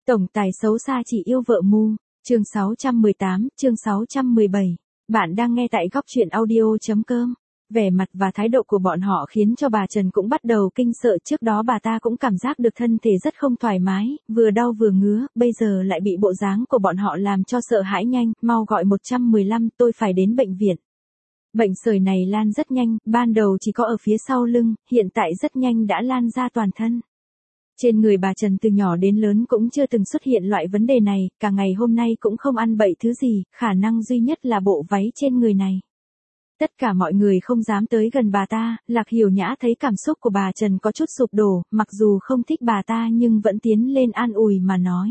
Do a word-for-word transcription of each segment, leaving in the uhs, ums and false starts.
Tổng tài xấu xa chỉ yêu vợ mù, chương sáu trăm mười tám, chương sáu trăm mười bảy. Bạn đang nghe tại góc truyện audio.com. Vẻ mặt và thái độ của bọn họ khiến cho bà Trần cũng bắt đầu kinh sợ, trước đó bà ta cũng cảm giác được thân thể rất không thoải mái, vừa đau vừa ngứa, bây giờ lại bị bộ dáng của bọn họ làm cho sợ hãi. Nhanh, mau gọi một một năm, tôi phải đến bệnh viện. Bệnh sởi này lan rất nhanh, ban đầu chỉ có ở phía sau lưng, hiện tại rất nhanh đã lan ra toàn thân. Trên người bà Trần từ nhỏ đến lớn cũng chưa từng xuất hiện loại vấn đề này, cả ngày hôm nay cũng không ăn bậy thứ gì, khả năng duy nhất là bộ váy trên người này. Tất cả mọi người không dám tới gần bà ta, Lạc Hiểu Nhã thấy cảm xúc của bà Trần có chút sụp đổ, mặc dù không thích bà ta nhưng vẫn tiến lên an ủi mà nói.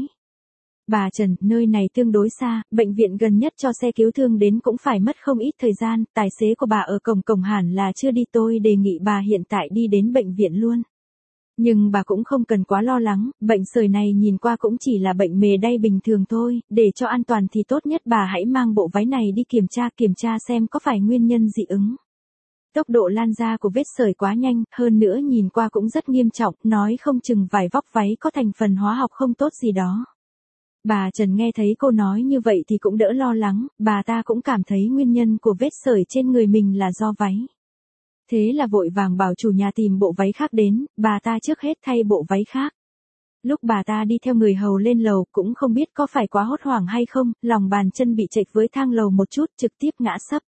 Bà Trần, nơi này tương đối xa, bệnh viện gần nhất cho xe cứu thương đến cũng phải mất không ít thời gian, tài xế của bà ở cổng cổng hẳn là chưa đi, tôi đề nghị bà hiện tại đi đến bệnh viện luôn. Nhưng bà cũng không cần quá lo lắng, bệnh sởi này nhìn qua cũng chỉ là bệnh mề đay bình thường thôi, để cho an toàn thì tốt nhất bà hãy mang bộ váy này đi kiểm tra, kiểm tra xem có phải nguyên nhân dị ứng. Tốc độ lan ra của vết sởi quá nhanh, hơn nữa nhìn qua cũng rất nghiêm trọng, nói không chừng vải vóc váy có thành phần hóa học không tốt gì đó. Bà Trần nghe thấy cô nói như vậy thì cũng đỡ lo lắng, bà ta cũng cảm thấy nguyên nhân của vết sởi trên người mình là do váy. Thế là vội vàng bảo chủ nhà tìm bộ váy khác đến, bà ta trước hết thay bộ váy khác. Lúc bà ta đi theo người hầu lên lầu cũng không biết có phải quá hốt hoảng hay không, lòng bàn chân bị chệch với thang lầu một chút, trực tiếp ngã sấp.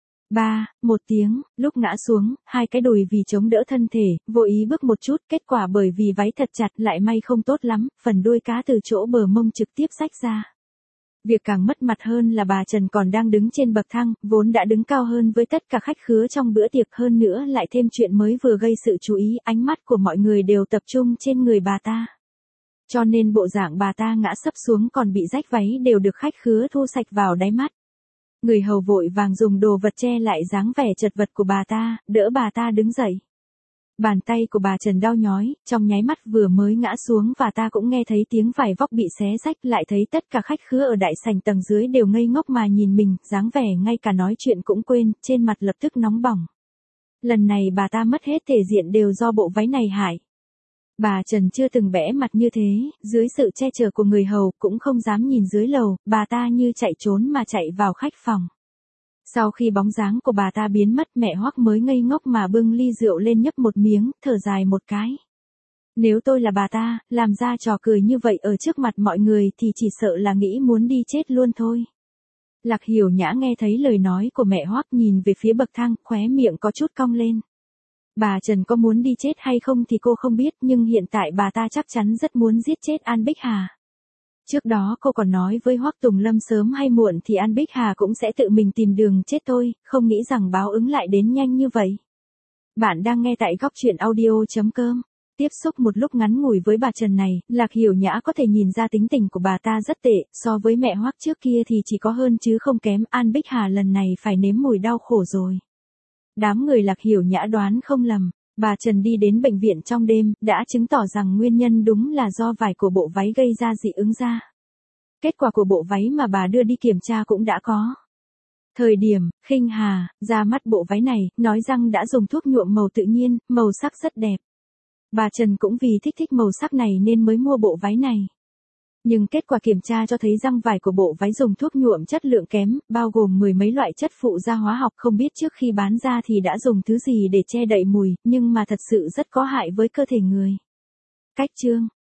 Ba, một tiếng, lúc ngã xuống, hai cái đùi vì chống đỡ thân thể, vô ý bước một chút, kết quả bởi vì váy thật chặt lại may không tốt lắm, phần đuôi cá từ chỗ bờ mông trực tiếp rách ra. Việc càng mất mặt hơn là bà Trần còn đang đứng trên bậc thang, vốn đã đứng cao hơn với tất cả khách khứa trong bữa tiệc, hơn nữa lại thêm chuyện mới vừa gây sự chú ý, ánh mắt của mọi người đều tập trung trên người bà ta. Cho nên bộ dạng bà ta ngã sấp xuống còn bị rách váy đều được khách khứa thu sạch vào đáy mắt. Người hầu vội vàng dùng đồ vật che lại dáng vẻ chật vật của bà ta, đỡ bà ta đứng dậy. Bàn tay của bà Trần đau nhói, trong nháy mắt vừa mới ngã xuống và ta cũng nghe thấy tiếng vải vóc bị xé rách, lại thấy tất cả khách khứa ở đại sảnh tầng dưới đều ngây ngốc mà nhìn mình, dáng vẻ ngay cả nói chuyện cũng quên, trên mặt lập tức nóng bỏng. Lần này bà ta mất hết thể diện đều do bộ váy này hại. Bà Trần chưa từng bẽ mặt như thế, dưới sự che chở của người hầu cũng không dám nhìn dưới lầu, bà ta như chạy trốn mà chạy vào khách phòng. Sau khi bóng dáng của bà ta biến mất, mẹ Hoắc mới ngây ngốc mà bưng ly rượu lên nhấp một miếng, thở dài một cái. Nếu tôi là bà ta, làm ra trò cười như vậy ở trước mặt mọi người thì chỉ sợ là nghĩ muốn đi chết luôn thôi. Lạc Hiểu Nhã nghe thấy lời nói của mẹ Hoắc, nhìn về phía bậc thang, khóe miệng có chút cong lên. Bà Trần có muốn đi chết hay không thì cô không biết, nhưng hiện tại bà ta chắc chắn rất muốn giết chết An Bích Hà. Trước đó cô còn nói với Hoắc Tùng Lâm sớm hay muộn thì An Bích Hà cũng sẽ tự mình tìm đường chết thôi, không nghĩ rằng báo ứng lại đến nhanh như vậy. Bạn đang nghe tại góc truyện audio.com. Tiếp xúc một lúc ngắn ngủi với bà Trần này, Lạc Hiểu Nhã có thể nhìn ra tính tình của bà ta rất tệ, so với mẹ Hoắc trước kia thì chỉ có hơn chứ không kém, An Bích Hà lần này phải nếm mùi đau khổ rồi. Đám người Lạc Hiểu Nhã đoán không lầm. Bà Trần đi đến bệnh viện trong đêm, đã chứng tỏ rằng nguyên nhân đúng là do vải của bộ váy gây ra dị ứng ra. Kết quả của bộ váy mà bà đưa đi kiểm tra cũng đã có. Thời điểm, Khinh Hà, ra mắt bộ váy này, nói rằng đã dùng thuốc nhuộm màu tự nhiên, màu sắc rất đẹp. Bà Trần cũng vì thích thích màu sắc này nên mới mua bộ váy này. Nhưng kết quả kiểm tra cho thấy răng vải của bộ váy dùng thuốc nhuộm chất lượng kém, bao gồm mười mấy loại chất phụ gia hóa học, không biết trước khi bán ra thì đã dùng thứ gì để che đậy mùi, nhưng mà thật sự rất có hại với cơ thể người. Cách chương